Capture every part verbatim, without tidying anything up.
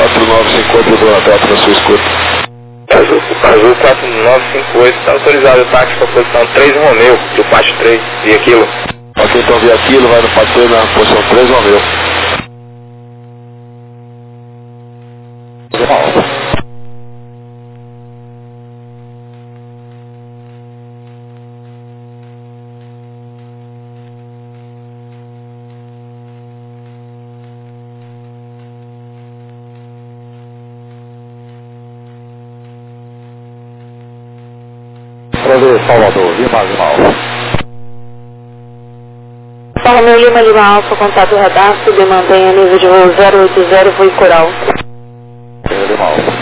quatro nove cinco oito do Delta na sua escuta. Azul, Azul quatro nove cinco oito, está autorizado o táxi para a posição três Romeu, do Pátio três, e aquilo. Ok, então via aquilo, vai no passeio na posição três Romeu. Prazer, Salvador, Lima Lima Alfa. Romeu Lima Lima Alfa, contato radar, sub mantenha nível de voo zero oito zero, voo Coral. Lima Alfa.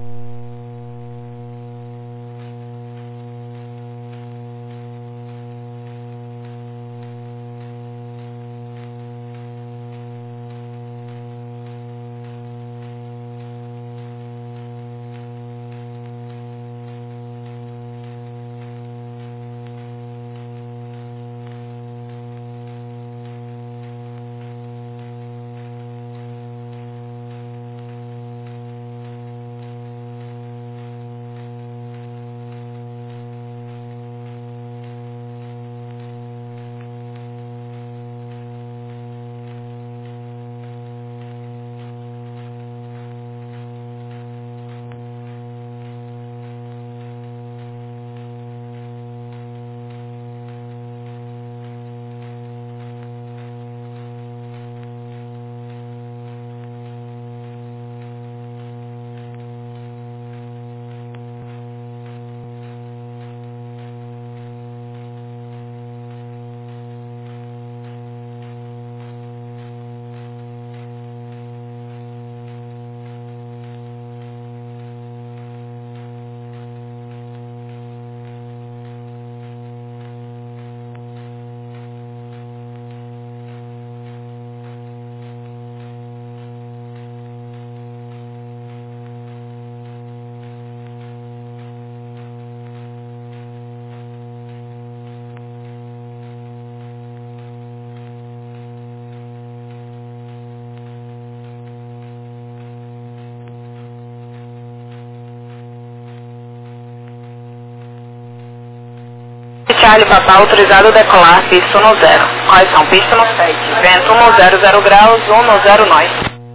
Charlie Papá, autorizado a decolar, pista no zero. Correção, pista no sete. Vento um zero zero graus, um zero nós.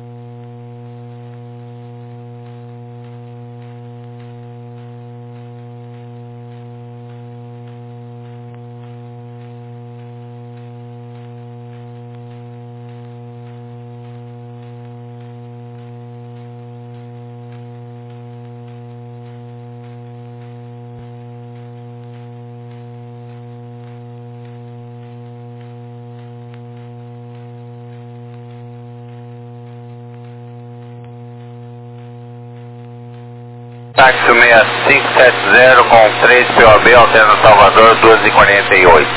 Táxi seis cinco sete zero com três P O B, alterno Salvador, doze e quarenta e oito.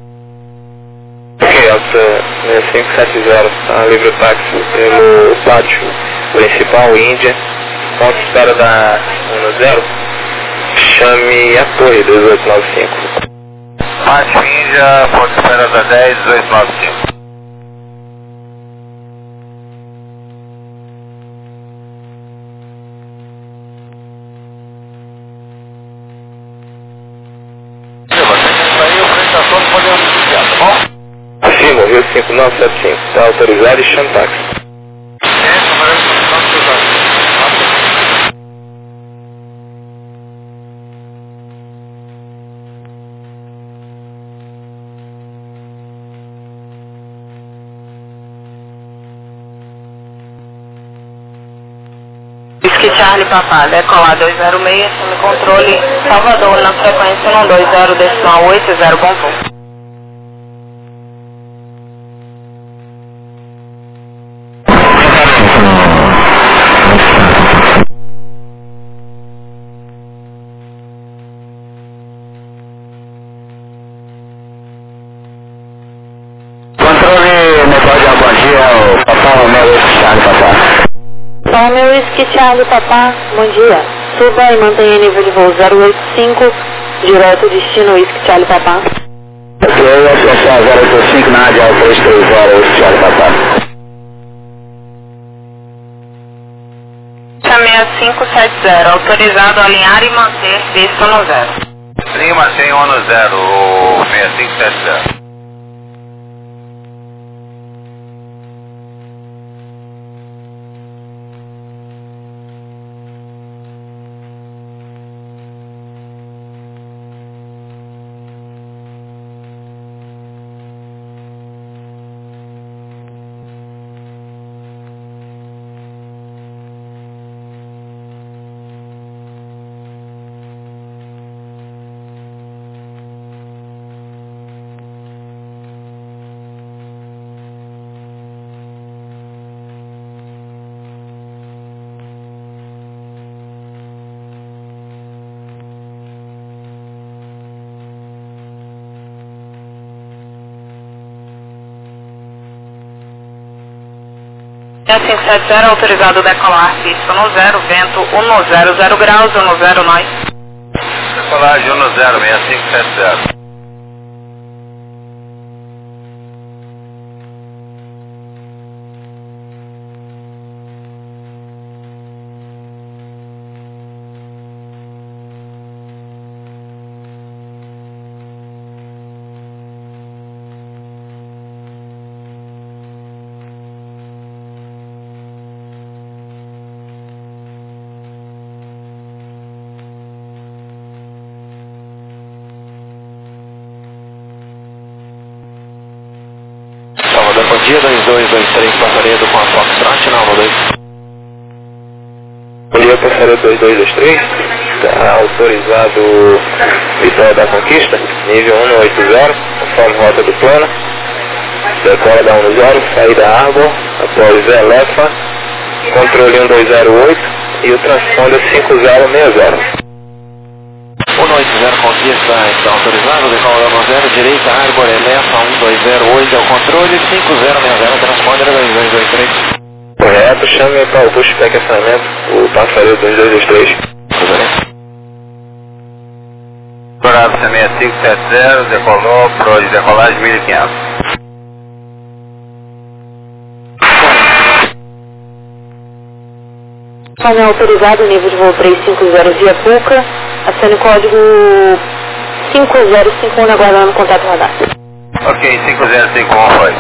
Ok, Alta seis cinco sete zero, tá? Livre o táxi pelo pátio principal, Índia, ponto de espera da um zero, chame a torre dois oito nove cinco. Pátio Índia, ponto de espera da dez, dois nove cinco. Afirma, Rio cinco nove sete cinco, está autorizado e chama táxi. Whisky Charlie Papá, decolar dois zero seis, chame controle Salvador na frequência um dois zero decimal oito zero, bom voo. Controle, negócio de bom dia, o Papá Romeu Whisky Charlie Papá. Romeu Whisky Charlie Papá, bom dia. Suba e mantenha nível de voo zero oito cinco, direto destino Whisky Charlie Papá. Ok, S S A zero oito cinco, na área três três zero, Whisky Charlie Papá. cinco sete zero, autorizado a alinhar e manter pista no zero. Sim, mantém um no zero, o seis cinco sete zero. cinco sete zero, autorizado a decolar pista no zero, vento um no zero, zero graus, um no zero, nós. Decolagem um no zero, seis cinco sete zero. Salvador, bom dia, dois dois dois três, Passaredo com a Foxtrot, Nova dois. Bom dia, passaredo dois dois dois três, está autorizado Vitória da Conquista, nível um oito zero, conforme rota do plano, decola da um zero, saída Água, após Zé Lefa, controle um dois zero oito e o transponder cinco zero seis zero. um oito zero, Conquista, está autorizado, decola da um zero, direita, Água, Elefa, um dois zero oito, é o controle, cinco zero seis zero, transponder dois dois dois três. Correto, chame para o pushback acionamento, o passaredo dois dois dois três. Dourado seis cinco sete zero, decolou, pro de decolagem mil e quinhentos. Chame autorizado, nível de voo três cinco zero via Puca, acione código cinco zero cinco um, aguardando contato radar. Ok, cinco zero cinco um foi.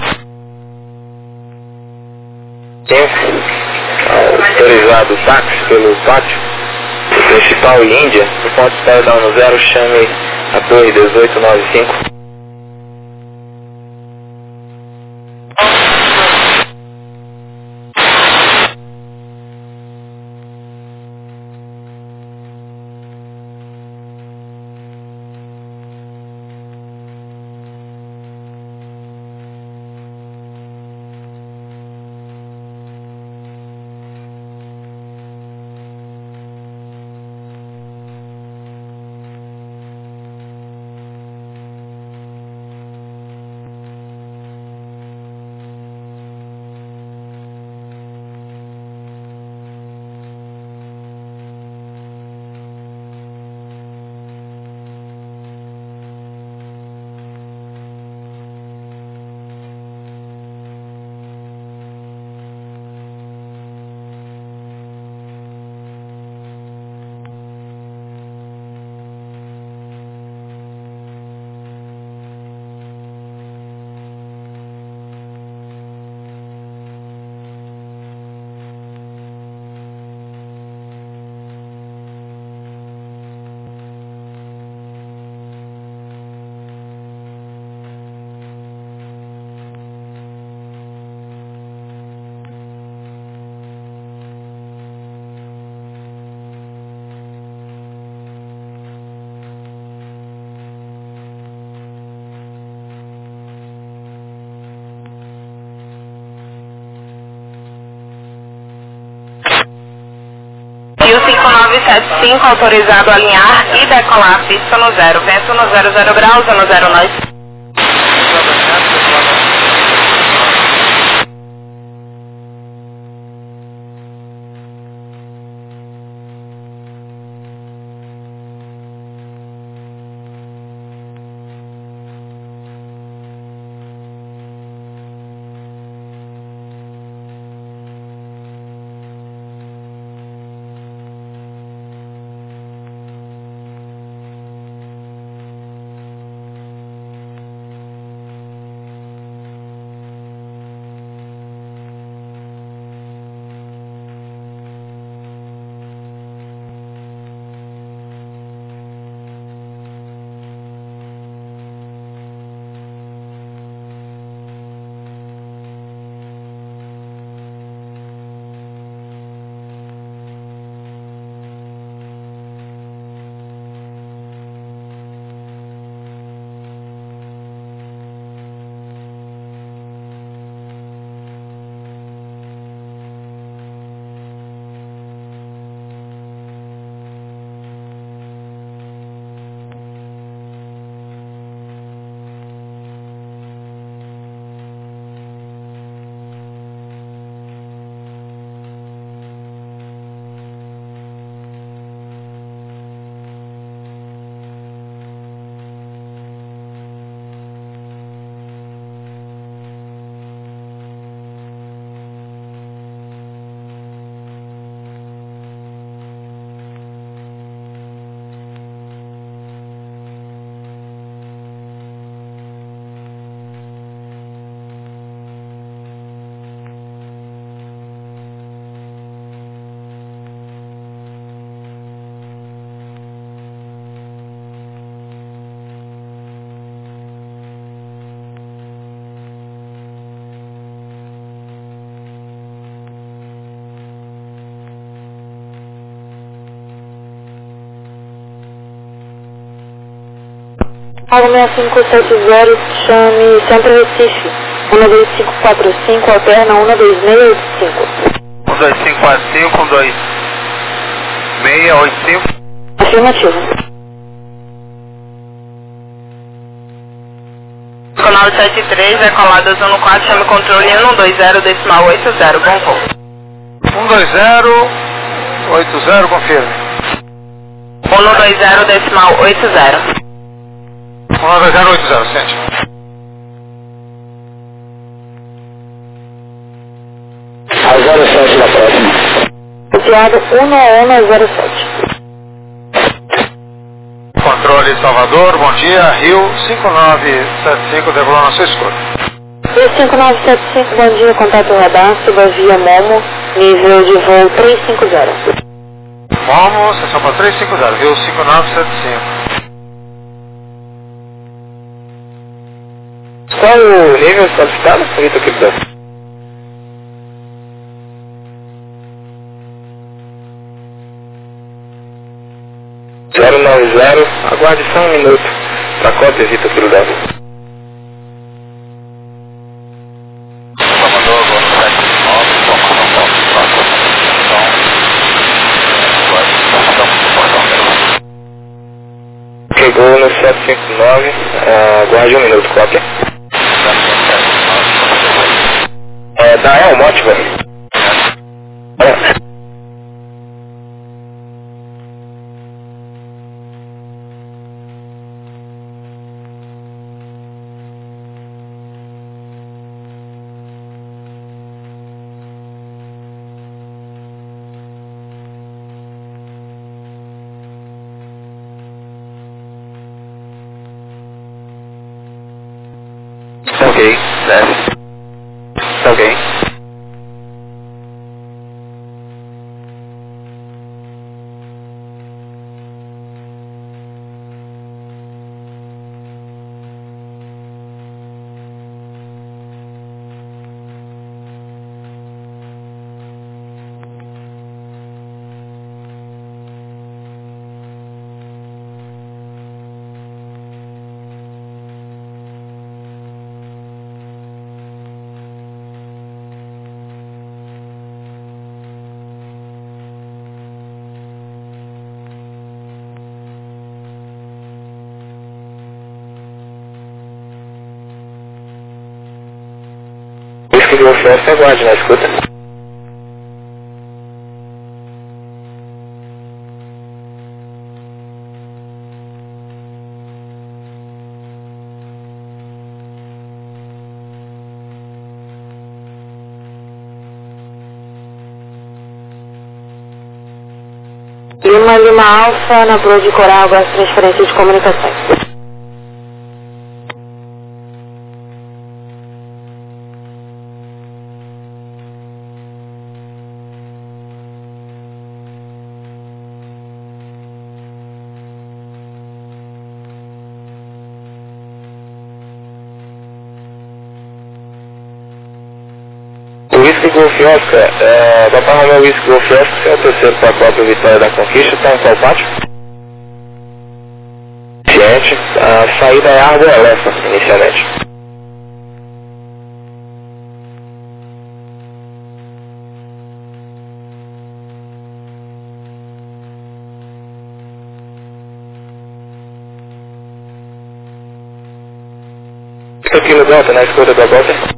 Autorizado táxi pelo pátio, o principal e Índia, no ponto de espera da um zero, chame a torre dezoito noventa e cinco. cinco nove sete cinco, autorizado a alinhar e decolar pista no zero, vento no zero zero graus, no zero nós. Algo seis cinco sete zero, chame Centro Recife. um dois cinco quatro cinco, alterna um dois seis oito cinco. um dois cinco quatro cinco, um dois seis oito cinco. Afirmativo. Canal sete três, é colado zona quatro, chame controle um dois zero decimal oito zero, bom voo. um dois zero oito zero, confirme. um dois zero decimal oito zero. um dois zero oito zero, sente. A zero sete da próxima. Copiado um um zero sete. Controle Salvador, bom dia, Rio cinco nove sete cinco, devolvendo na sua escuta. Rio cinco nove sete cinco, bom dia, contato radar, suba via Momo, nível de voo trezentos e cinquenta. Momo, sessão para trezentos e cinquenta, Rio cinco nove sete cinco. Qual o nível solicitado? Vitor Quibdan. zero nove zero, aguarde só um minuto. Pra cópia, Vitor Quibdan. Salvador, voo sete nove, informação próxima, Chegou no sete cinco nove, uh, aguarde um minuto, cópia. É da Elmote, velho. É. Ok, desce. Ok. Whisky Golf Oscar, aguarde na escuta. Lima Lima Alfa, na Blue de Coral, agora transferência de comunicações. Whisky Golf Oscar, é, Papai Romeo Whisky Golf Oscar, que é o terceiro pacote Vitória da Conquista, está em qual pátio? Gente, a saída é Água Elefa, inicialmente. Fica aqui no Delta, na escuta da Delta.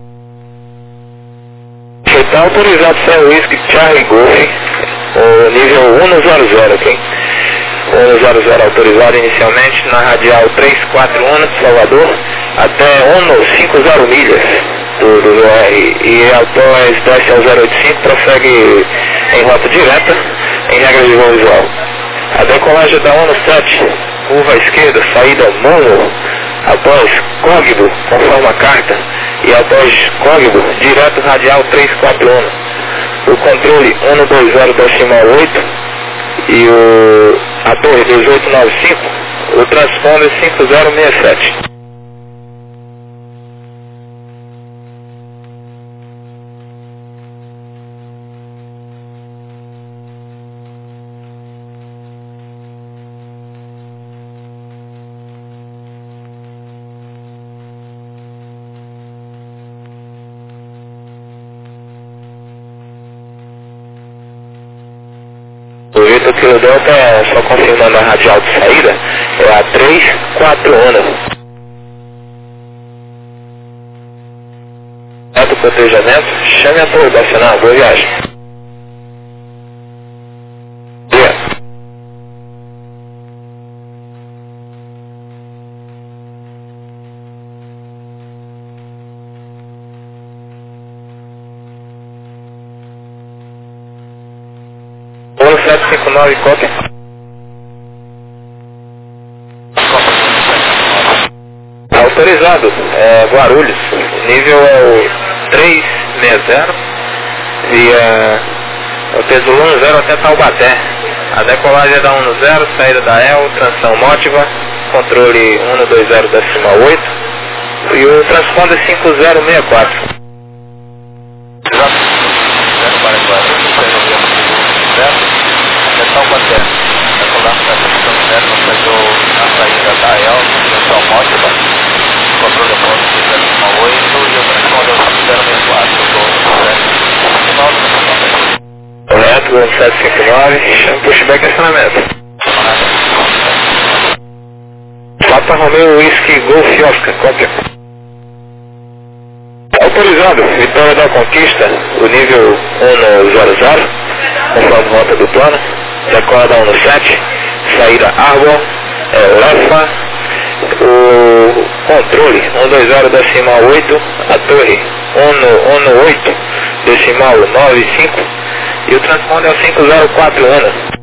Está autorizado sem o Whisky Charlie Golf, o nível cento, ok? cento autorizado inicialmente na radial trezentos e quarenta e um, Salvador, até cento e cinquenta milhas do, do V R. E após desce ao zero oito cinco, prossegue em rota direta, em regra de voo visual. A decolagem da cento e sete, curva à esquerda, saída Momo, após Cógnido, conforme a carta, e após Cógnido, direto radial trezentos e quarenta e um. O controle cento e vinte decimal oito e o, a torre dezoito noventa e cinco, o transponder cinco zero seis sete. do Kilo Delta, é só confirmando a radial de saída, é a três quatro um. Reto protejamento, chame a torre da Senado, boa viagem. Dia. Bolo sete cinco nove, cópia. Autorizado, é Guarulhos, o nível é o três seis zero, via o peso um zero até Taubaté. A decolagem é da um zero, saída da E L, transição mótiva, controle um dois zero decimal oito e o transponder cinco zero seis quatro. zero para Guarulhos, até Taubaté. Decolagem da transição zero, na saída da E L, transição mótiva, controle ponto cinco zero decimal oito e o transponder cinco zero seis quatro. Correto, sete cinco nove, chama pushback acionamento. Papa Romeo Whisky Golf Oscar, cópia. Autorizado, Vitória da Conquista, o nível um zero zero, conforme rota do plano, decola da um sete, saída Água, é, Lefa, o controle um dois zero decimal oito, a torre um oito decimal nove cinco e o transponder é o cinco zero quatro um.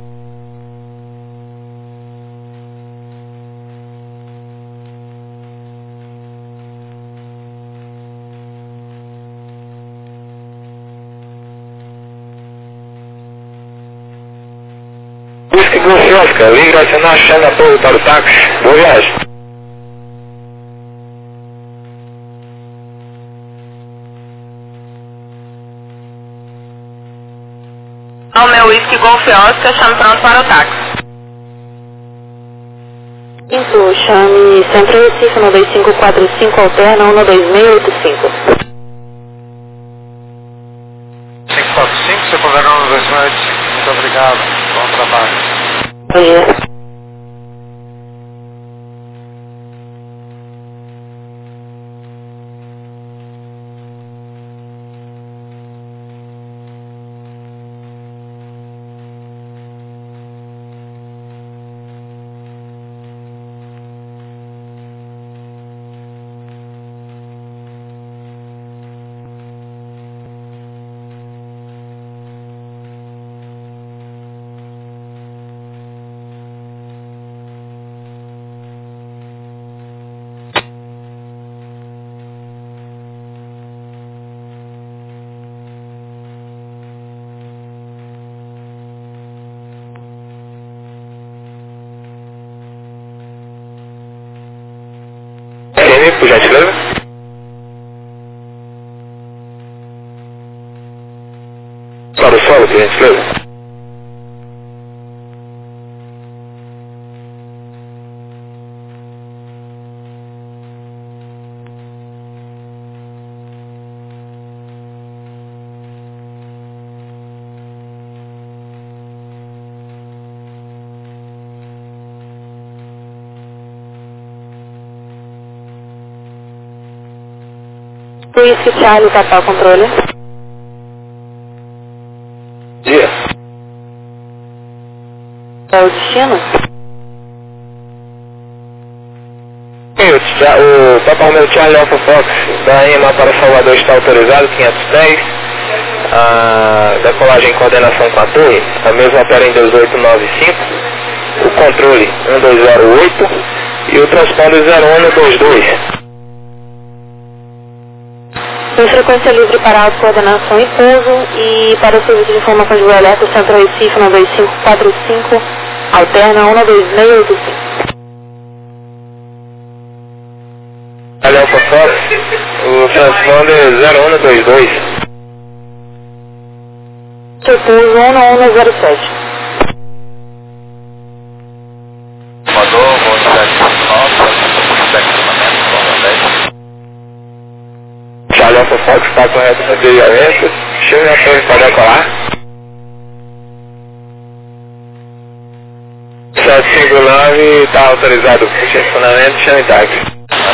Whisky Golf Oscar, ligue nacional, chama a torre para o táxi, boa viagem. O meu Whisky Golf Oscar, chame pronto para o táxi. Isso, chame Centro Recife um dois cinco quatro cinco, alterna um dois seis oito cinco. cinco quatro cinco, você poderá um dois seis oito cinco. Muito obrigado. Bom trabalho. Bom dia. Por gentileza. Para o solo, por gentileza. Whisky Charlie, total controle. Dia. É o destino? Sim, o, o Papa Romeo Charlie Alpha Fox da E M A para Salvador está autorizado, quinhentos e dez. A decolagem em coordenação com a torre, a mesma opera em dois oito nove cinco. O controle um dois zero oito e o transponder zero um dois dois. Tem frequência livre para alta coordenação e pouso e para o serviço de informação de voo elétrico Centro Recife um dois cinco quatro cinco, alterna um dois seis oito cinco. Alfa Fox, o transponder zero um dois dois. Seu pouso um um zero sete. Salvador, voo sete cinco nove, pushback equipamento, Salvador dez. Charlie Alpha Fox está correto no desviamento. Chame a torre para decolar. vírgula nove, está autorizado o estacionamento, chame táxi.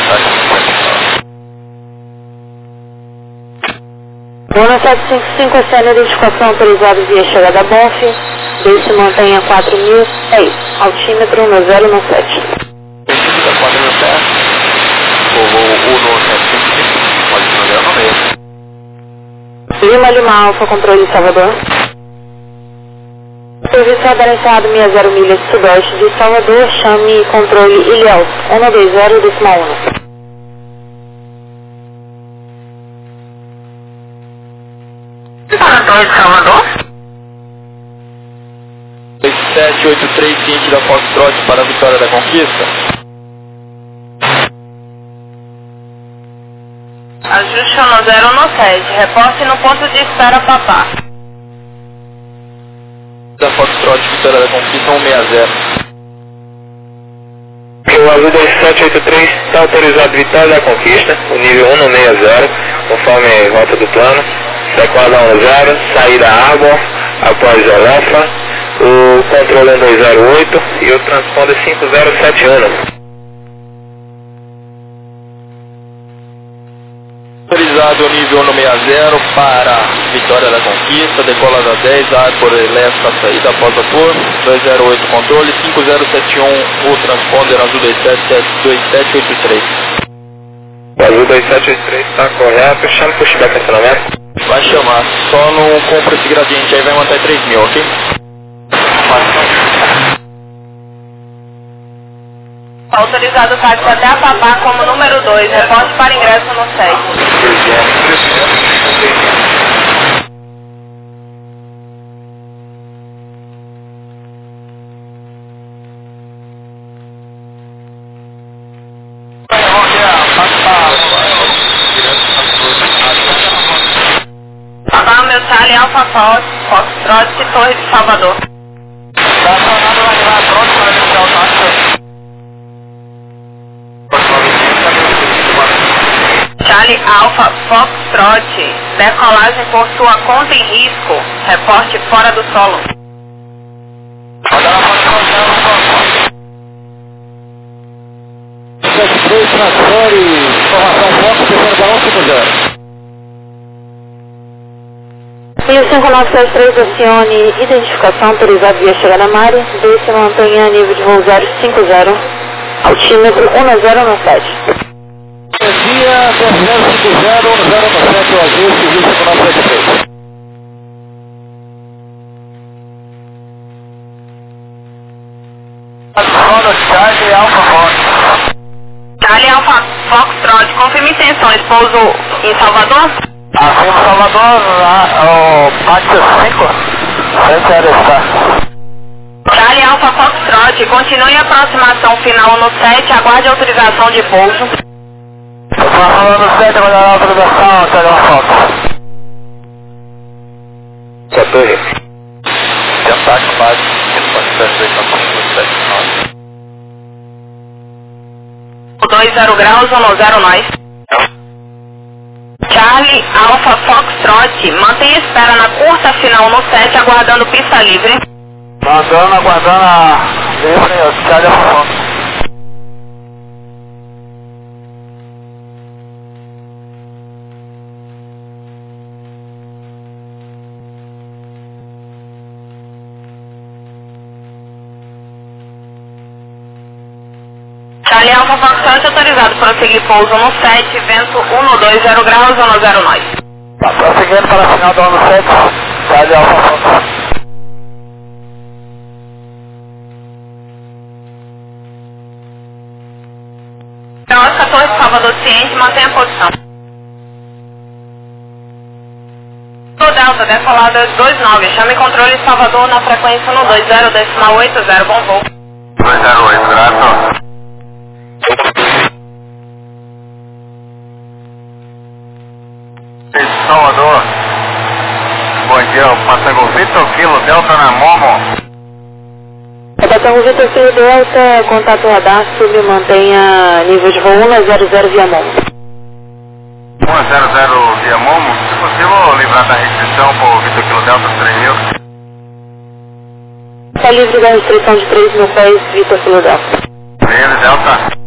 Bruno sete cinco cinco, S N identificação autorizada via chegada B O F, deixe mantenha quatro mil, é isso, altímetro um zero um sete. quatro mil sete, o voo um sete cinco cinco, pode mandar no meio. Lima Lima Alfa, controle Salvador. Serviço referenciado seis zero milhas sudoeste de Salvador, chame controle Ilhéus, um dois zero, decimal um. Controle Salvador. dois sete oito três, ciente da Foxtrot para a Vitória da Conquista. Ajuste um zero um sete, reporte no ponto de espera Papá. Da Foxtrot, Vitória da Conquista, um seis zero. O azul dois sete oito três está autorizado Vitória da Conquista, o nível um seis zero, conforme volta do plano. Decolada um zero, saída Arbor, após Elefa, o controle um dois zero oito e o transponder cinco zero sete um. Autorizado o nível um seis zero para Vitória da Conquista, decolada dez, Arbor, Elefa, saída após vapor, dois zero oito controle, cinco zero sete um, o transponder azul dois sete oito três. O azul dois sete oito três está correto, chama o pushback acionamento. Vai chamar, só não compra esse gradiente aí, vai manter três mil, ok? Autorizado o táxi até a Papá como número dois, reporte para ingresso no sete. Papá, meu Charlie, Alfa Fox, Foxtrot, Torre de Salvador. Charlie Alfa Foxtrot, decolagem por sua conta em risco, reporte fora do solo. sete três, transfere, informação Fox, terceiro balão cinco zero. E o cinco nove sete três acione identificação autorizada via chegada Mari, deixe mantenha nível de voo zero cinco zero, altímetro um zero um sete. Dia zero cinco zero, um zero um sete, o azul, serviço cinco nove sete três. Charlie Alfa Fox. Charlie Alfa Foxtrot, confirme intenções, pouso em Salvador? Assim, Salvador, o Pátio cinco, sete zero está. Charlie Alfa Foxtrot, continue a aproximação final no sete, aguarde autorização de pouso. Aproximação no sete, aguarde a autorização, Charlie Alfa Fox. Torre. Tentar acabar de sete dois zero graus, um zero nós. Charlie Alfa Foxtrot, mantenha espera na curta final no sete, aguardando pista livre. Mandando, aguardando a livre, Charlie Alfa Fox. Charlie Alfa Foxtrot autorizado, prosseguir pouso no sete, vento um dois zero graus, um zero nós. Tá prosseguindo para a final do ano sete, Charlie Alfa Fox. Oscar Torre de Salvador ciente, mantenha a posição. O Delta, decolada dois nove, chame controle Salvador na frequência um dois zero, decimal oito zero, bom voo. dois zero oito, graças. Salvador, bom dia, o Patango Vitor Kilo Delta na Momo. É Patango Vitor Kilo Delta, contato radar, sub mantenha nível de voo um zero zero via Momo. um zero zero via Momo, se possível livrar da restrição por Vitor Kilo Delta três mil. está livre da restrição de três mil pés, Vitor Kilo Delta. Beleza, Delta.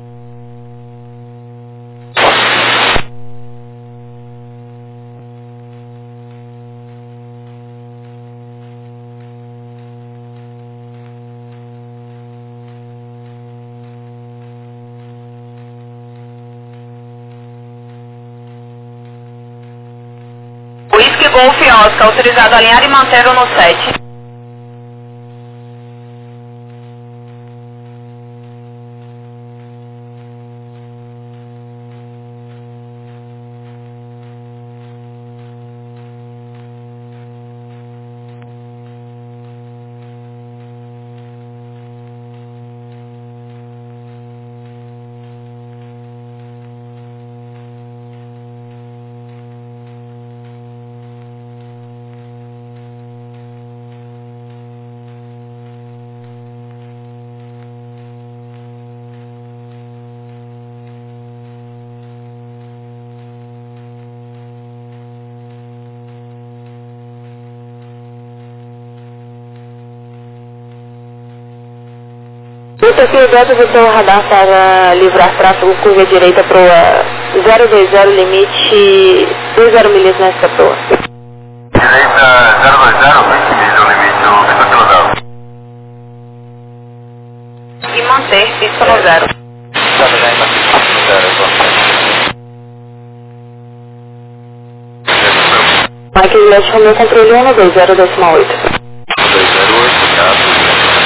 Whisky Golf Oscar, autorizado a alinhar e manter o no sete. Vitor Kilo Delta, Vitor radar para livrar tráfego curva direita para o zero dois zero, limite dois zero milhas nessa proa. Direita zero dois zero, vinte milhas o limite do Vitor Kilo Delta. E manter pista no zero. Sabe já ainda pista no zero, Mike Juliette Romeo, controle um dois zero decimal oito. dois zero oito, caso.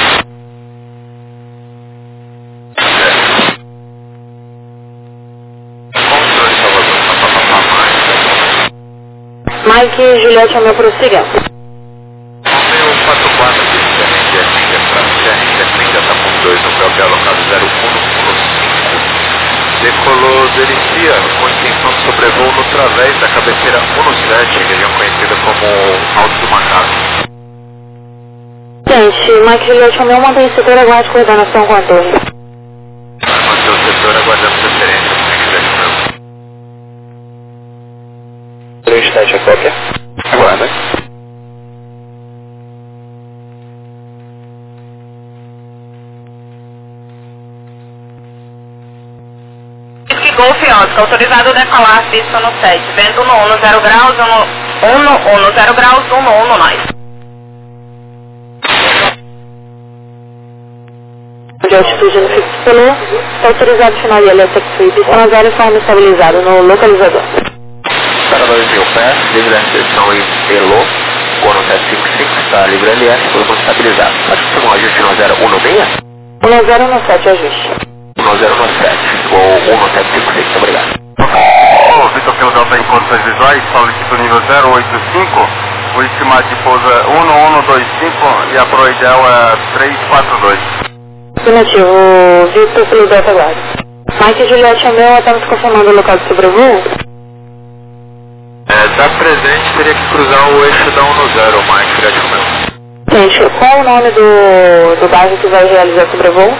Mike Juliette Romeo, prossiga. Romeo quatro quatro, aqui, C R G F, C R G F, trinta ponto dois, no P O alocado zero um um cinco. Decolou Delicia, com intenção de sobrevoo no través da cabeceira um no sete, região conhecida como Alto do Macaco. Gente, Mike Juliette Romeo, mantém o setor, aguarde coordenação com a torre. Manter o setor aguardando preferência, Mike Juliette Romeo. três sete a cópia. Aguarda. Whisky Golf Oscar, autorizado a decolar pista no sete. Vento no um no zero graus, um no um no zero graus, um no um no nós. De altitude no fixo pelo, está autorizado final de alerta free, pista no zero e forma estabilizada no localizador. Para dois mil pés, livre da restrição em Elo, Cono sete cinco cinco, está livre L S, produção estabilizado. Pode confirmar o ajuste no zero um no seis? um no zero no sete, ajuste. um no zero no sete, ou um no sete cinco seis, obrigado. Ô, Vitor Kilo Delta em condições visuais, solicito nível zero oito cinco, o estimado de pousa um no um no dois cinco e a proa ideal é três quatro dois. Afirmativo, Vitor Kilo Delta aguarde. Mike Juliette Romeo, estamos confirmando o local de sobrevoo. É, da presente teria que cruzar o eixo da um no zero, Mike Juliette Romeo. Gente, qual é o nome do, do bairro que vai realizar o sobrevoo?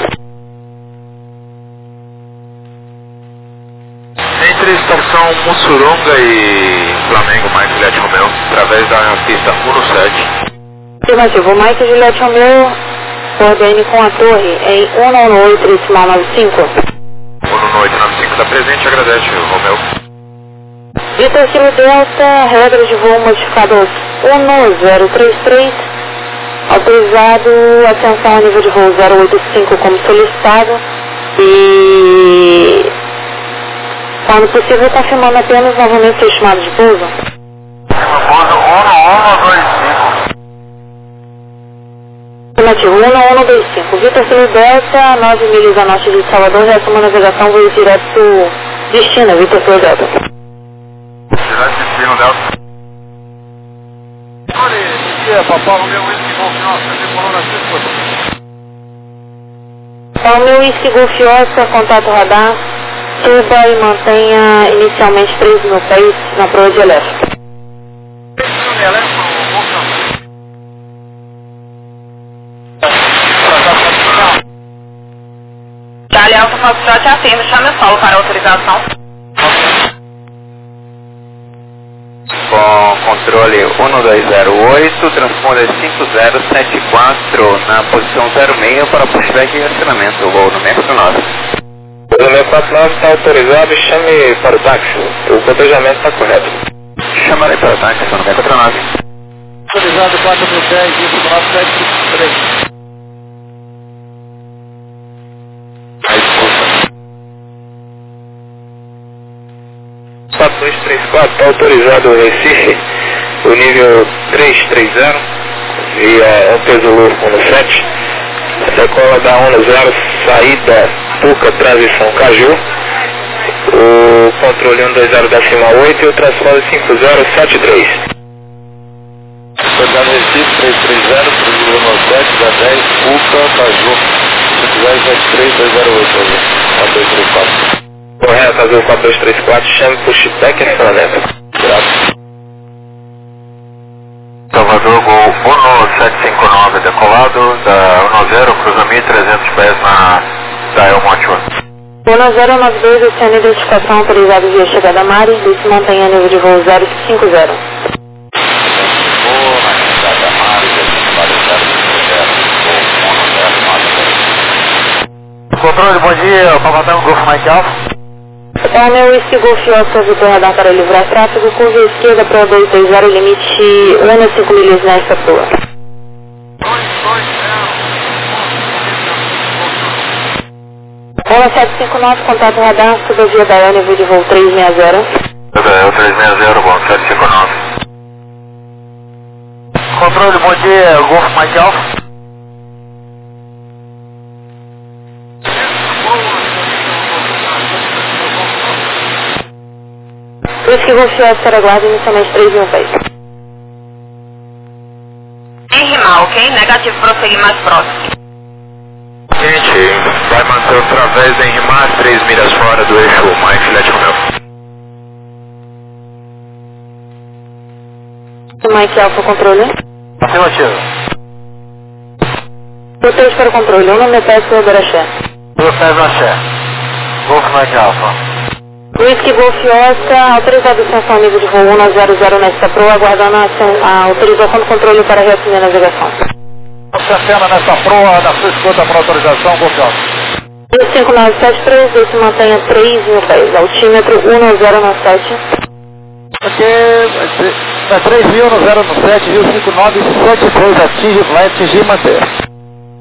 Entre estação Mussuronga e Flamengo, Mike Juliette Romeo, através da pista um no sete. Afirmativo, Mike Juliette Romeo, coordene com a torre em um no oito, decimal nove cinco. um no oito nove cinco da presente, agradece, Romeo. Vitor Kilo Delta, regra de voo modificadas um no zero três três, autorizado, atenção a nível de voo zero oito cinco como solicitado e, quando possível, confirmando apenas novamente o estimado de pouso. Pousa um no um no dois cinco. Afirmativo, um no um no dois cinco. Vitor Kilo Delta, nove milhas a norte de Salvador, reação a navegação, voo direto destino, Vitor Kilo Delta. Direto destino, Delta. Olha, papai, o meu whisky golf, nossa, decolou na sexta. Ao meu whisky Golf Oscar, contato radar, suba e mantenha inicialmente três mil pés na proa de elétrica. Charlie Alfa Foxtrot atende, chame o solo para autorização. Com, com controle um dois zero oito, transponder cinco zero sete quatro na posição zero seis para pushback e acionamento, o voo número nove. O número quatro nove está autorizado, chame para o táxi, o cotejamento está correto. Chamarei para o táxi, o número quatro nove. Autorizado quatro mil e dez, cinco nove sete cinco três. quatro dois três quatro, está autorizado o Recife, o nível trezentos e trinta, via Antezulu um sete, decola da um zero, saída Tuca, transição Caju, o controle um dois zero decimal oito e o transponder cinco zero sete três. Autorizado Recife trezentos e trinta, transição sete, dez, Tuca, Caju, cinco zero sete três dois zero oito, quatro dois três quatro. Correto, azul quatro dois três quatro, chame pushback e acionamento. Graças. Salvador, Gol um sete cinco nove, decolado da um zero, cruza mil e trezentos pés na Dial Monte um. um zero nove dois, oceano identificação autorizado via chegada Mari, desse montanha nível de voo zero cinco zero. Controle, bom dia, Pavatão, Golfo Mike Alpha. É o meu Whisky Golf Oscar Vitor Radar para livrar tráfego, curva esquerda para dois dois zero, limite um a cinco milhas nesta proa. um sete cinco nove, contato radar, suba via Dael, nível de voo trezentos e sessenta. Dael trezentos e sessenta, bom, sete cinco nove. Controle, bom dia, Golfo Mike Alpha. Whisky Golf Oscar aguarda inicialmente três mil pés. Em rimar, ok? Negativo, prosseguir mais próximo. Gente, vai manter outra vez em rimar três milhas fora do eixo Mike Filete Romeu. Mike Alpha, controle. Afirmativo. três para o controle, um no meu pé, seu Baraxé. Procede Axé. Golfo Mike Alpha. Whisky Golf Oscar, autorizado extensão nível de voo um zero zero nesta proa, aguardando a, a autorização do controle para reacender a navegação. Você acena nessa proa, na sua escuta para autorização, Golfo Alpha. dois cinco nove sete três, desse mantenha três mil pés, altímetro um zero nove sete. Aqui é três mil no zero no sete, viu cinco nove sete três, atinge, vai atingir e manter.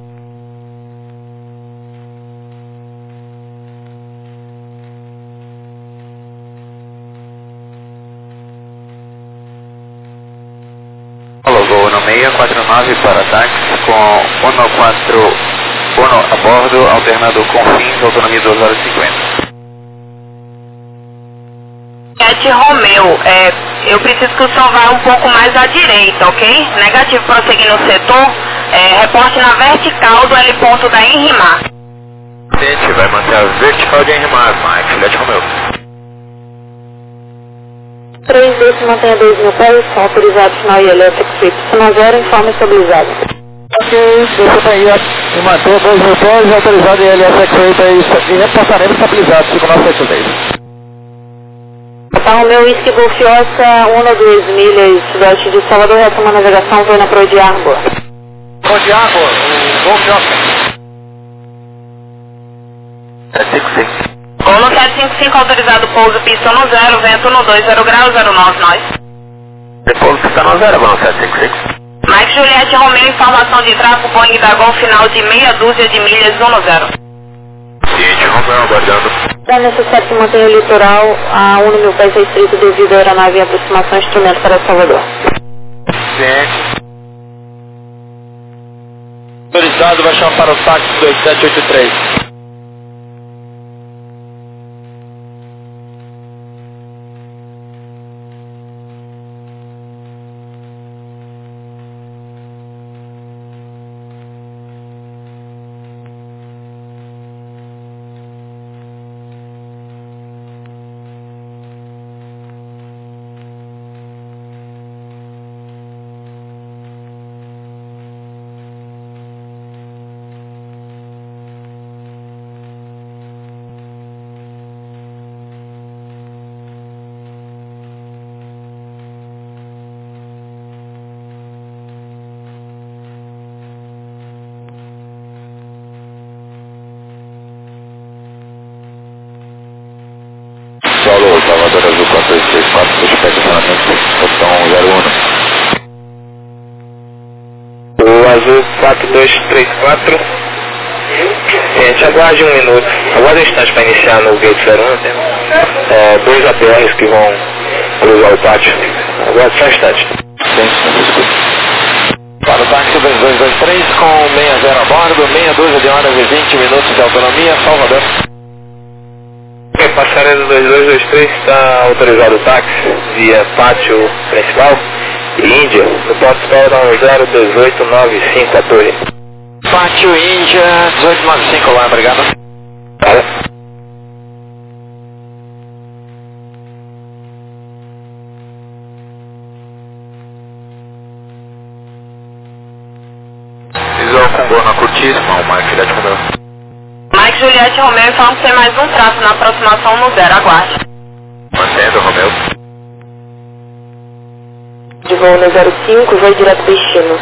Gol no seis quatro nove para táxi com um quatro um a bordo, alternado com fins, autonomia duas horas e cinquenta. Sete Romeu, é, eu preciso que o senhor vá um pouco mais à direita, ok? Negativo, prosseguir no setor, é, reporte na vertical do L ponto da Enrimar. Gente, vai manter a vertical de Enrimar, Mike Filete Romeu. três desse mantenha dois mil pés, são autorizados final e elétrico Y zero em forma estabilizada. Ok, você tá aí e manter dois mil pés, autorizado em L S X oito e reportaremos estabilizado, cinco nove sete três. Tá, o meu Whisky Golf Oscar, uma a duas milhas sudeste de Salvador, retoma a navegação, foi na proa de Arbor. Proa de Arbor, o Golf Oscar. sete cinco cinco. Gol no sete cinco cinco, autorizado pouso, pista no zero, vento no dois zero graus, zero nove nós. Depois pista no zero, vamos sete cinco cinco. Mike Juliette Romeu, informação de tráfego, Boeing da Gol, final de meia dúzia de milhas, um no zero. Ciente, Romeu, aguardando. É necessário que mantenha o litoral a um mil pés restrito devido à aeronave em aproximação instrumento para Salvador. Ciente. Autorizado, vai chamar para o táxi dois sete oito três. azul quatro dois três quatro. Gente, aguarde um minuto. Aguarde um instante para iniciar no gate zero um. Tem é, dois A P Rs que vão cruzar o pátio. Aguarde só um instante. Para o táxi dois dois dois três com meia zero a bordo, meia dúzia de horas e vinte minutos de autonomia, Salvador. Ok, passarela dois dois dois três está autorizado o táxi via pátio principal e Índia, no ponto espera da um zero um oito nove cinco a torre. Pátio Índia dezoito nove cinco lá, obrigado. Tá. Visual com boa na curtíssima, o Mike Juliette Romeu. Mike Juliette Romeu, informa que tem mais um traço na aproximação no zero, aguarde. Mantendo, Romeu. De voo no zero cinco, voo direto destino.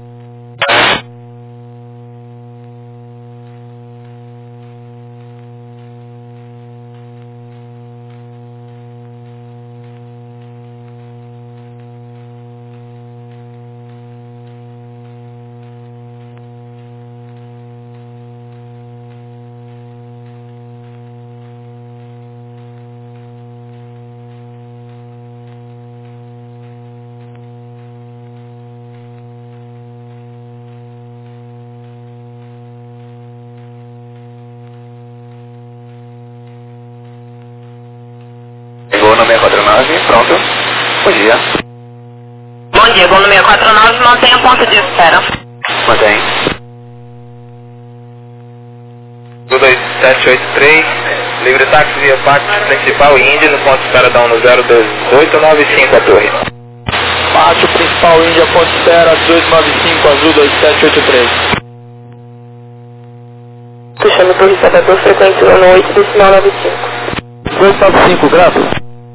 Voo no seis quatro nove, pronto. Bom dia. Bom dia, voo no seis quatro nove, mantenha ponto de espera. Mantém. dois sete oito três, livre táxi via pátio principal e Índia, no ponto espera da um zero um oito nove cinco a torre. Pátio principal Índia, ponto espera dezoito nove cinco, azul dois sete oito três. Puxando Torre Salvador, frequência um oito, decimal nove cinco. dois nove cinco, graças.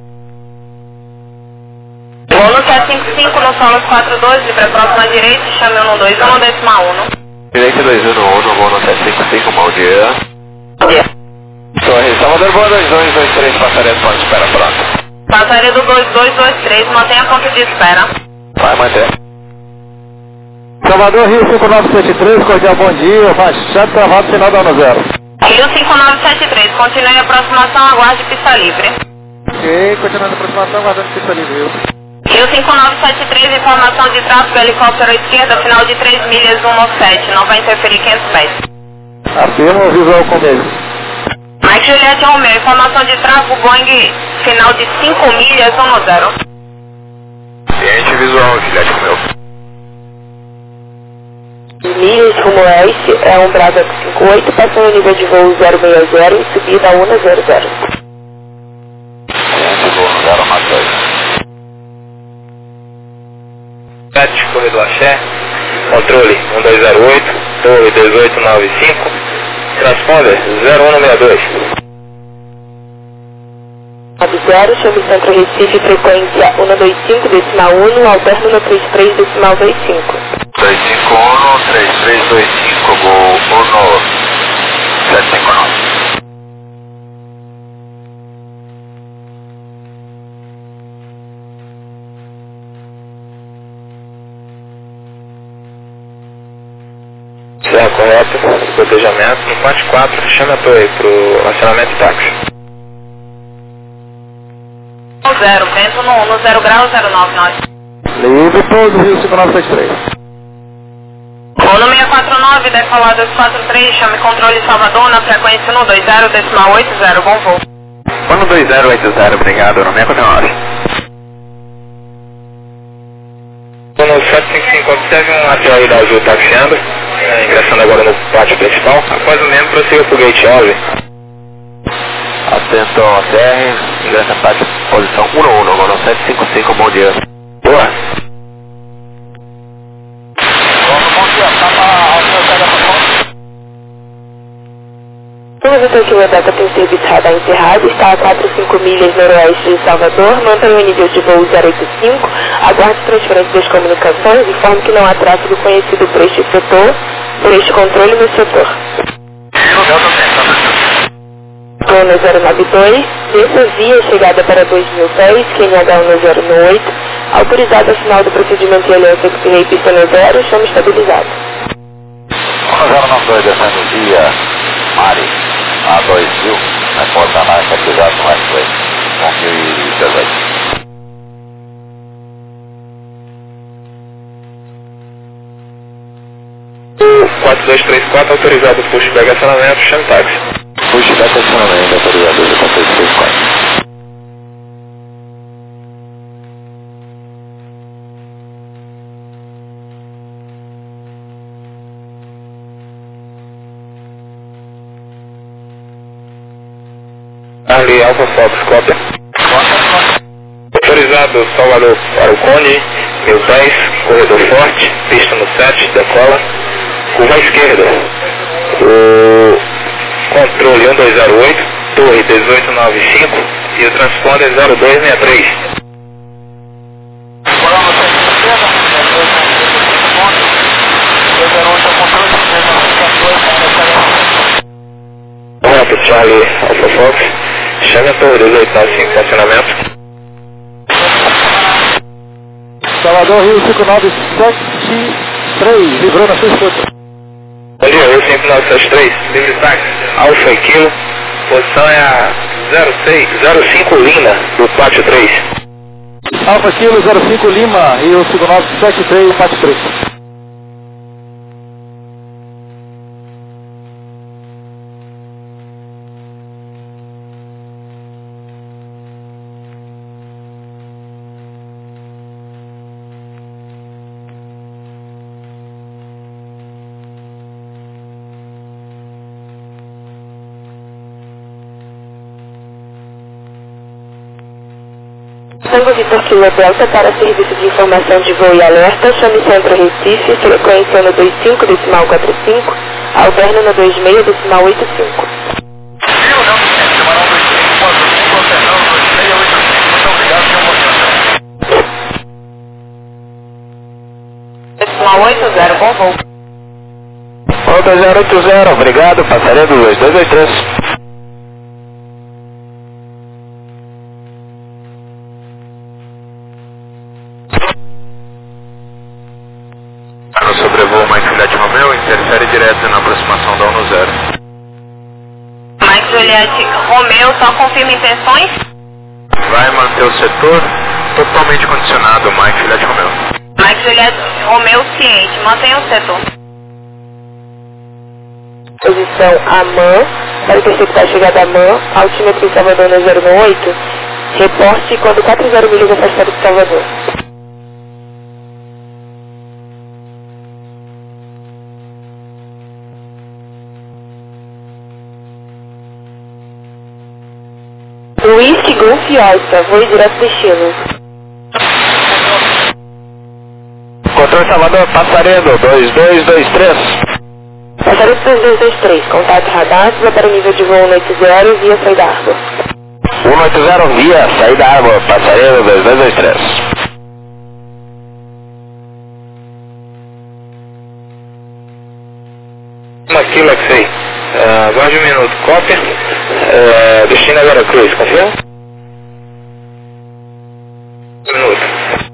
Voo no sete cinco cinco, no Solos quatro dois, livre próxima direita, chame um dois um, decimal um. Direita dois um um, voo no sete cinco cinco, bom dia. Bom dia. Torre Salvador, voo dois dois dois três, passaria ponto de espera, pronto. Passaria do dois dois dois três, mantenha ponto de espera. Vai manter. Salvador, Rio cinco nove sete três, cordial bom dia, baixado travado, final da um zero. Rio cinco nove sete três, continue a aproximação, aguarde pista livre. Ok, continuando a aproximação, aguardando pista livre, Rio. Rio cinco nove sete três, informação de tráfego, helicóptero à esquerda, final de três milhas, um nove sete, não vai interferir quinhentos pés. Afirma o visual com ele. Mike Juliette Romeu, informação de tráfego, Boeing, final de cinco milhas, um zero. Cliente visual, Juliette Romeu. Milhas rumo oeste, é um Brava cinco oito, passando o nível de voo zero seis zero e subida um zero zero. Cliente voo zero mais dois. sete, corredor Axé, controle um dois zero oito, torre dezoito nove cinco, transponder zero um seis dois. nove zero, chame Centro Recife, frequência um dois cinco, decimal um, ao término três três, decimal dois cinco. dois cinco um, três três dois cinco, voo um sete cinco nove. Serra correta, protejamento, no quatro quatro, chame a torre para o acionamento táxi. zero, vento no um, no zero grau, zero nove nove. Livre pouso, Rio cinco nove sete três. Voo no seis quatro nove, decolar dois quatro três, chame controle Salvador na frequência um dois zero, decimal oito zero, bom voo. um dois zero oito zero, obrigado, no seis quatro nove. No sete cinco cinco, observe um A T O I da Azul taxiando, é, ingressando agora no pátio principal. Após o mesmo, prossiga para o gate onze. Atento ao T R, ingressa pátio, posição um um, agora no sete cinco cinco, bom dia. Boa. Bom dia, tá para O avião que o Edata tem serviço radar encerrado está a quatro cinco milhas noroeste de Salvador, mantenha o nível de voo zero oito cinco, aguarde transferência das comunicações, informe que não há tráfego conhecido por este setor, por este controle no setor. Zona zero nove dois, desça via chegada para dois mil pés, Q N H um zero oito, autorizado a final do procedimento de aliança que se pista no zero, chama estabilizado. nove dois descendo via Mari, A dois mil, reporta na atividade no X-Way, um mil e dezoito. quatro dois três quatro, autorizado pushback acionamento, chame táxi. Pushback acionamento, autorizado quatro dois três quatro. Ali, Alfa Fox, cópia. Autorizado Salvador para o Cone, mil e dez, corredor forte, pista no sete, decola, curva à esquerda. O controle um dois zero oito, torre dezoito noventa e cinco e o transponder zero dois seis três. Correto, Charlie Alfa Fox. Chame a torre dezoito noventa e cinco, estacionamento. Salvador, Rio cinco nove sete três, livrou na sua escuta. Bom dia, Rio cinco nove sete três, livre táxi, Alfa e Kilo. Posição é a zero seis, zero cinco Lima, do pátio três. Alfa Kilo zero cinco Lima, Rio cinco nove sete três, pátio três. Tango Vitor Kilo Delta para serviço de informação de voo e alerta, chame Centro Recife, frequência no dois cinco decimal quatro cinco, alterno no dois seis decimal oito cinco. Decimal oito zero, bom voo. Volta zero oito zero, obrigado, passarinho do dois dois dois três. No sobrevoo Mike Juliette Romeo, interfere direto na aproximação da um zero. Mike Juliette Romeo, só confirma intenções? Vai manter o setor totalmente condicionado, Mike Juliette Romeo. Mike Juliette Romeo ciente, mantenha o setor. Posição AMAN, para interceptar a chegada AMAN, altímetro em Salvador no zero um oito, reporte quando quatro zero milhas afastado de Salvador. Whisky Golf Alfa, voe direto destino. Controle Salvador, Passaredo, dois dois dois três. Passaredo dois dois dois três, contato radar, para o nível de voo cento e oitenta, via saída Arbor. cento e oitenta via saída Arbor, Passaredo, dois dois dois três. Aqui, Lexei. Uh, aguarde um minuto, cópia. Uh, destino é Vera Cruz, confirma? Um minuto.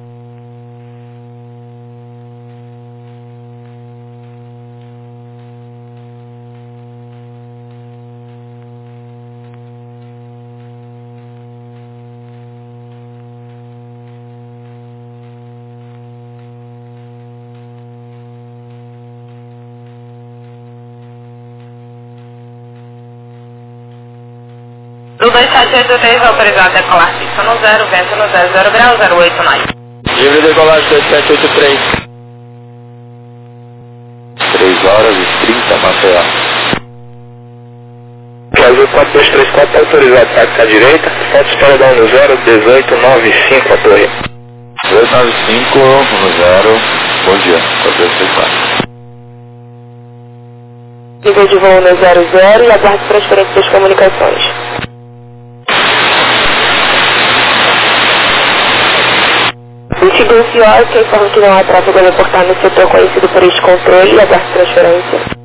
Do dois sete oito três, autorizado a decolar pista no zero, vento no zero zero grau, zero oito nove. Livre decolagem dois sete oito três. três horas e trinta, Maceió. Brasil quatro dois três quatro, autorizado táxi à direita, foto espera da um zero, dezoito noventa e cinco, a torre. dois nove cinco, um zero, bom dia, quatro dois três quatro. Nível de voo no zero zero e aguarde transferência das comunicações. Whisky Golf Alfa informa que não há tráfego a reportar no setor conhecido por este controle e aguarde transferência.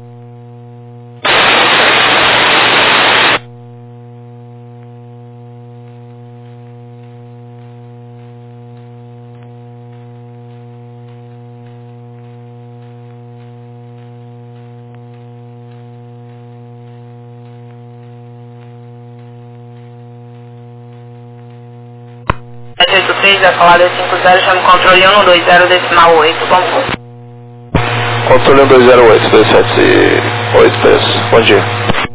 oito três, decolada cinco zero, chame controle um dois zero decimal oito, bom voo. Controle um dois zero oito, dois sete oito três, bom dia.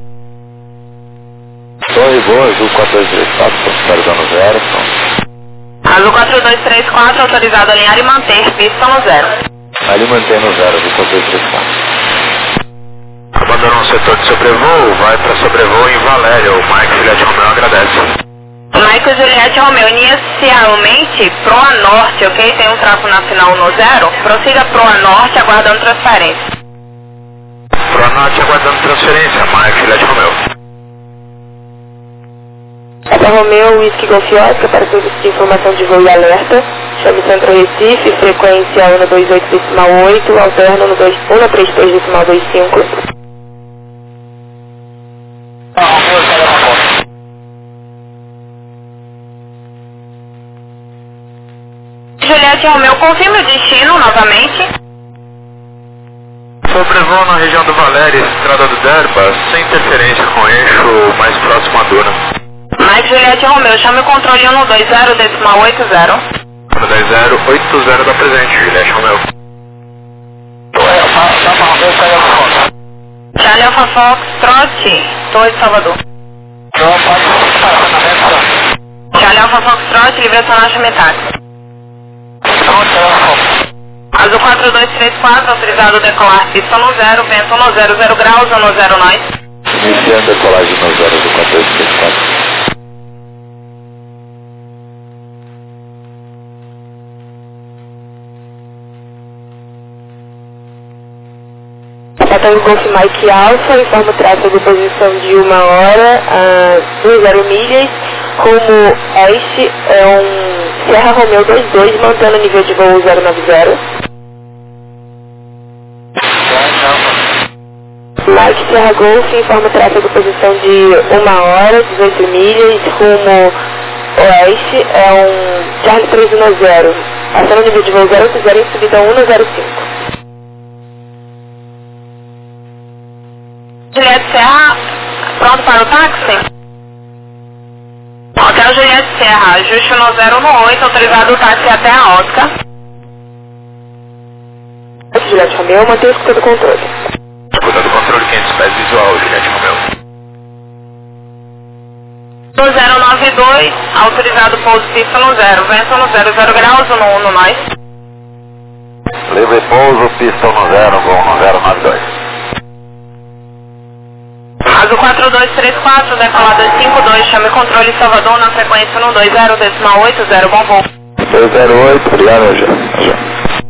Torre boa, Azul quatro dois três quatro, autorizando zero, pronto. Azul quatro dois três quatro, autorizado alinhar e manter, pista no zero. Ali mantém no zero, Azul quatro dois três quatro. Abandonou o setor de sobrevoo, vai para sobrevoo em Valéria, o Mike Juliette Romeo agradece. Mike Juliette Romeo, inicialmente proa norte, ok? Tem um trapo na final no zero, prossiga proa norte, aguardando transferência. Proa norte, aguardando transferência, Mike Juliette Romeo. Papa Romeo, Whisky Golf Oscar, para serviço de informação de voo e alerta. Chame Centro Recife, frequência um dois oito decimal oito, alterno no um três três decimal vinte e cinco. Juliette Romeo, confirme o destino novamente. Sobrevoo na região do Valéria, estrada do Derba, sem interferência com eixo mais próximo à duna. Mike Juliette Romeo, chame o controle um dois zero decimal oito zero. um dois zero oito zero da presente, Juliette Romeo. Charlie Alpha Fox, trote, Torre de Salvador. Charlie Alpha Fox, trote, livre acionagem metálica. Azul quatro dois três quatro, autorizado decolar pista no zero, vento no zero zero graus, no zero nós. Iniciando a decolagem no zero, Azul quatro dois três quatro. Tango Golf Mike Alpha, informa o tráfego de posição de uma hora a duas zero milhas, rumo oeste, é um Serra Romeo dois dois, mantendo o nível de voo zero nove zero. Mike Serra Golf, informa o tráfego de posição de uma hora, dezoito milhas, rumo oeste, é um Charlie três um zero, passando o nível de voo zero oito zero em subida um zero cinco. Juliette Serra, pronto para o táxi? Hotel Juliette Serra, ajuste no zero um oito, autorizado o táxi até a Oscar. Juliette Romeo, mantém o escuta do controle. Escuta do controle, quinhentos pés visual, Juliette Romeo. No zero nove dois, autorizado pouso pista no zero, vento no zero zero graus, no um no nós. Livre pouso, pista no zero, voo no zero nove dois. Azul quatro dois três quatro, decolada cinco dois, chame controle Salvador na frequência no dois zero decimal oito zero, bom voo. dois zero oito, obrigado, já. já.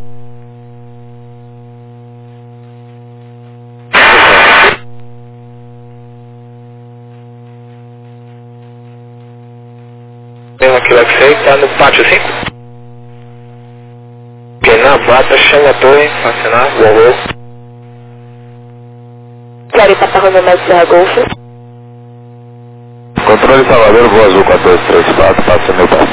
Mesmo aquilo que sei, tá no pátio cinco. Ok, na bata, chama a torre, acionar, bom voo. Claro, Papa Romeo, Mike Serra Golf. Controle Salvador, voo Azul quatro dois três quatro, passa meu passo.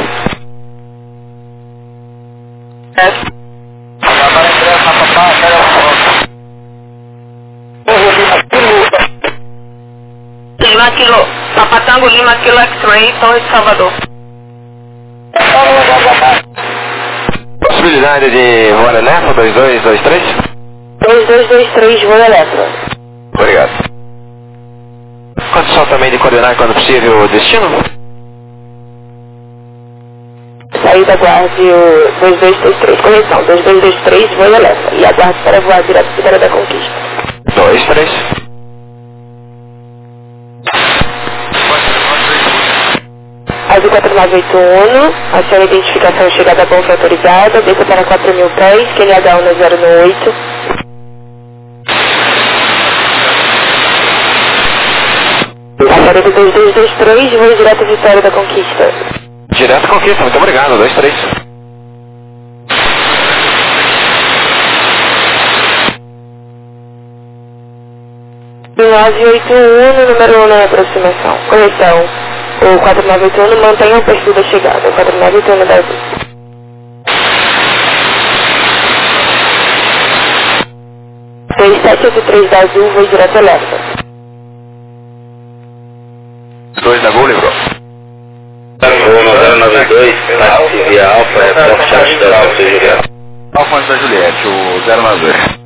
Lima Kilo, Papatango Lima Kilo X-Ray, Torre de Salvador. Possibilidade de voo elétrico, dois dois dois três? dois dois dois três, voo elétrico. Obrigado. Condição também de coordenar quando possível o destino? Saída, aguarde o dois dois dois três, correção, dois dois dois três, voo elétrico. E aguarde para voar direto para Vitória da Conquista. dois três. Azul quatro nove oito um, aciona a identificação chegada a bolsa autorizada, desça para quatro mil pés, Q N H um zero oito. Aparelho dois dois dois três, voo direto à Vitória da Conquista. Direto Conquista, muito obrigado, dois três. nove oito um, número um na aproximação. Correção, o quatro nove oito um mantenha o perfil da chegada, o quatro nove oito um da Azul. dois sete oito três da Azul, voo direto a Lessa. dois da Gol, livrou. zero nove dois, táxi Norte da Santa Juliette. Alfonso da Juliette, o zero nove dois.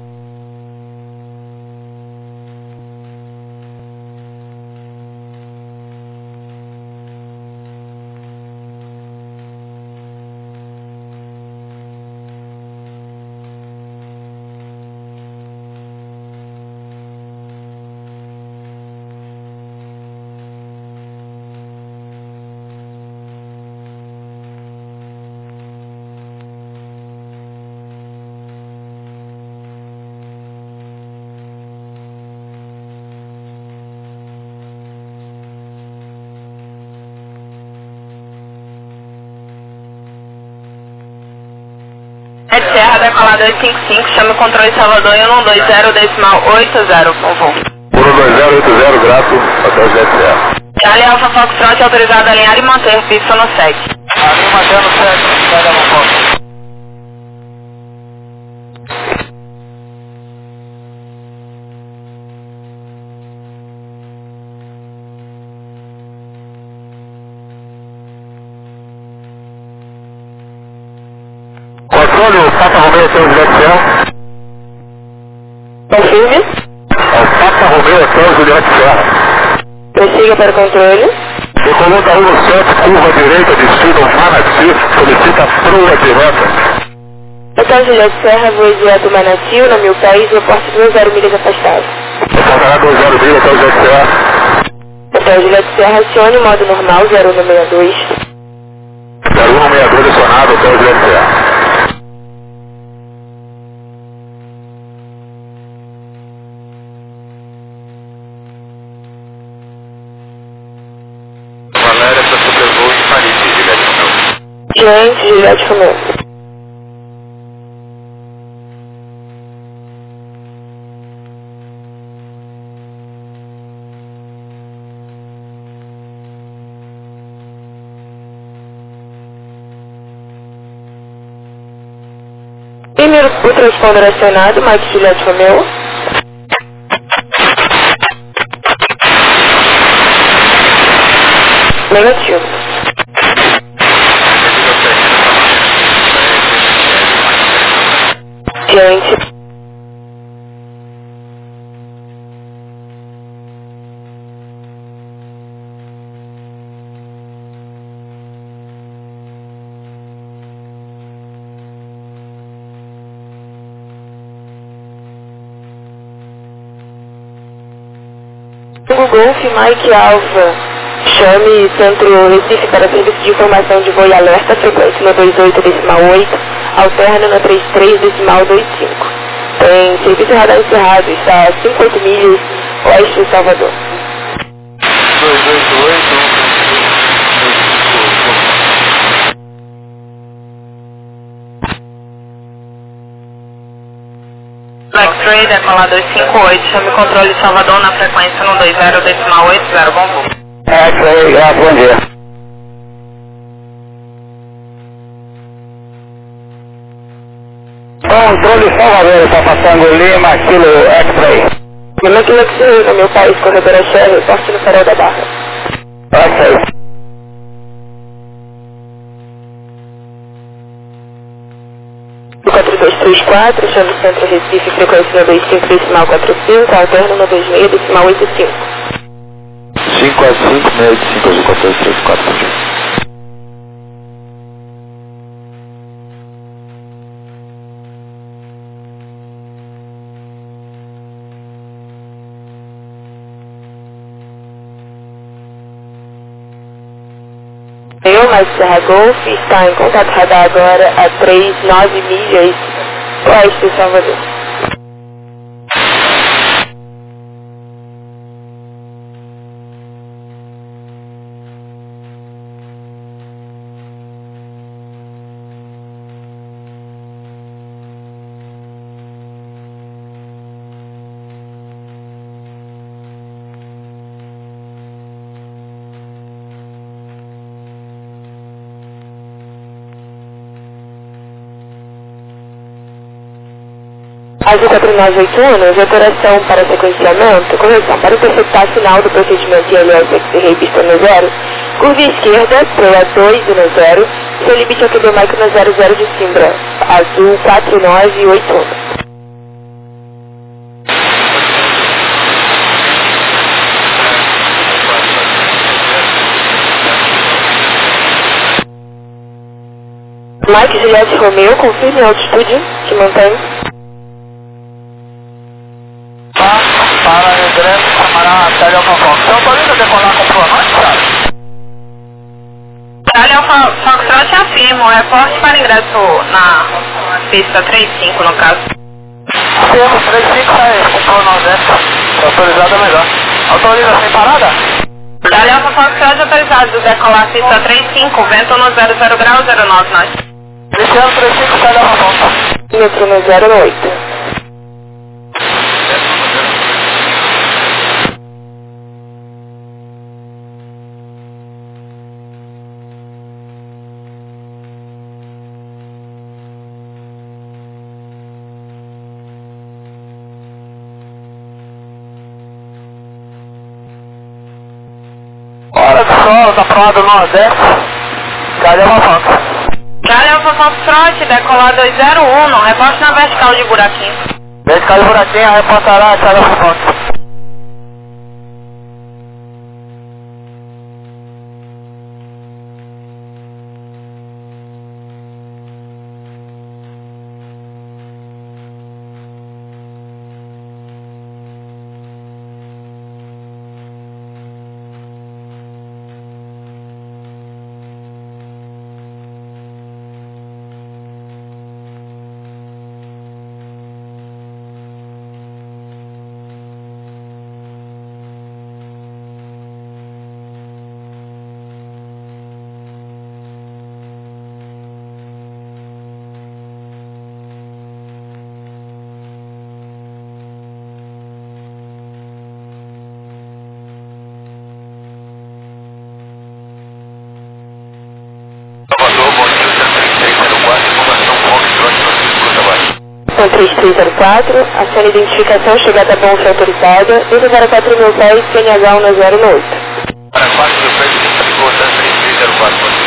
Serra, decolar dois cinco cinco, chame o controle Salvador em um dois zero decimal oito zero, por favor. um dois zero oito zero, grato, até o Juliette Serra. Charlie Alpha Foxtrot, autorizado a alinhar e manter fixo no sete. Alinha mantendo sete, pega no foco. Controle, o Papa Romeo até o Juliette Serra. Confirme. É o Papa Romeo até o Juliette Serra. Prossiga para o controle. Decolando a um sete, curva direita, destino Manati, solicita proa direta. Hotel Juliette Serra, voo direto Manati, na Mil Pés, reporte duas zero milhas afastado. Reportará dois zero milhas até o Juliette Serra. Hotel Juliette Serra, acione modo normal zero um seis dois. zero um seis dois acionado até o Juliette Serra. Valéria para sobrevoo em Paris, Juliette Romeu. Gente, Juliette Romeu. Primeiro, o transponder acionado, Mike Juliette Romeu. Negativo. Gente. Google Golf, Mike Alpha, chame Centro Recife para serviço de informação de voo e alerta, frequência no dois oito decimal oito, alterna no trinta e três decimal vinte e cinco. Tem serviço radar encerrado, está a cinquenta e oito milhas oeste de Salvador. dois oito oito, X-Ray, decolar dois cinco oito, chame o controle Salvador na frequência no dois zero decimal oito zero, bom voo. É, isso aí, grato, bom dia. Controle Salvador, está passando Lima, Kilo X-Ray. Lima Kilo X-Ray, no meu país, corredora Sherry, porte no Farol da Barra. Ok. quatro dois três quatro, chame o Centro Recife, frequência no dois cinco decimal quatro cinco, alterna no dois seis decimal oito cinco. cinco a cinco, seis cinco, azul, quatro três quatro. Eu, mais Serra Golf, está em contato radar agora a três nove milhas oeste de Salvador. Azul quatro nove oito um, operação para sequenciamento, correção para interceptar sinal do procedimento I L S X-Ray pista no zero, curva esquerda, proa dois no zero, Celibite aqui do Mike no zero zero de Simbra, azul quatro nove oito um. Mike Juliette Romeo, confirme a altitude que mantém. Para André, chamará Charlie Alfa Fox. Você autoriza a decolar com flamante, Charlie? Charlie Alfa Foxtrot afirma, o reporte para ingresso na pista trinta e cinco no caso. Temos trinta e cinco, sai com pronome, autorizado é melhor. Autoriza sem parada? Charlie Alfa Foxtrot autorizado de decolar pista trinta e cinco, vento no zero zero grau zero nove nós. Iniciando trinta e cinco, Charlie Alfa Fox. Metro no zero oito. Hora de sol, tá pronto no Nordeste. Charlie Alfa Fox. Charlie Alfa Foxtrot, decolar dois zero um, no reporte na vertical de buraquinho. Vertical de buraquinho, reportará Charlie Alfa Fox. três três zero quatro, acione identificação, chegada bolsa autorizada, zero zero quatro mil pés, C N H um no zero oito. Para quatro mil pés, três três zero quatro.